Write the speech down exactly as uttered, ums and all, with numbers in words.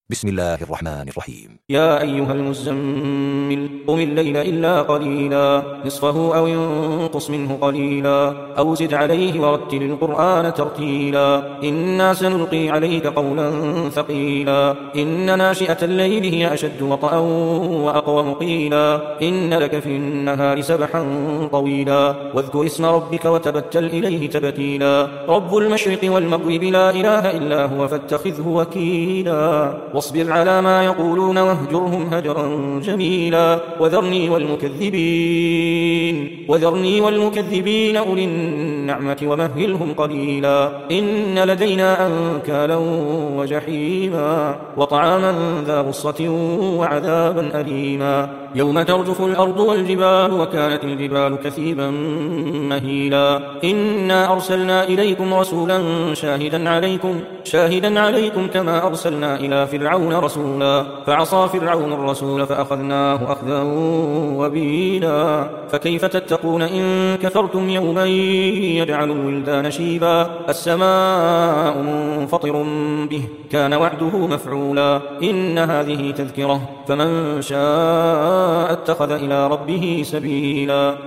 بسم الله الرحمن الرحيم. يا أيها المزمل قم الليل إلا قليلا نصفه أو ينقص منه قليلا أو زد عليه ورتل القرآن ترتيلا إنا سنلقي عليك قولا ثقيلا إن ناشئة الليل هي أشد وطئا وأقوم قيلا إن لك في النهار سبحا طويلا واذكر اسم ربك وتبتل إليه تبتيلا رب المشرق والمغرب لا إله إلا هو فاتخذه وكيلا واصبر على ما يقولون واهجرهم هجرا جميلا وذرني والمكذبين وذرني والمكذبين أولي النعمة ومهلهم قليلا إن لدينا أنكالا وجحيما وطعاما ذا غصة وعذابا أليما يوم ترجف الأرض والجبال وكانت الجبال كثيبا مهيلا إنا أرسلنا إليكم رسولا شاهدا عليكم شاهدا عليكم كما أرسلنا إلى فرعون رسولا فعصى فرعون الرسول فأخذناه أخذا وبيلا فكيف تتقون إن كفرتم يوما يجعل الولدان شيبا السماء منفطر به كان وعده مفعولا إن هذه تذكرة فمن شاء اتخذ إلى ربه سبيلا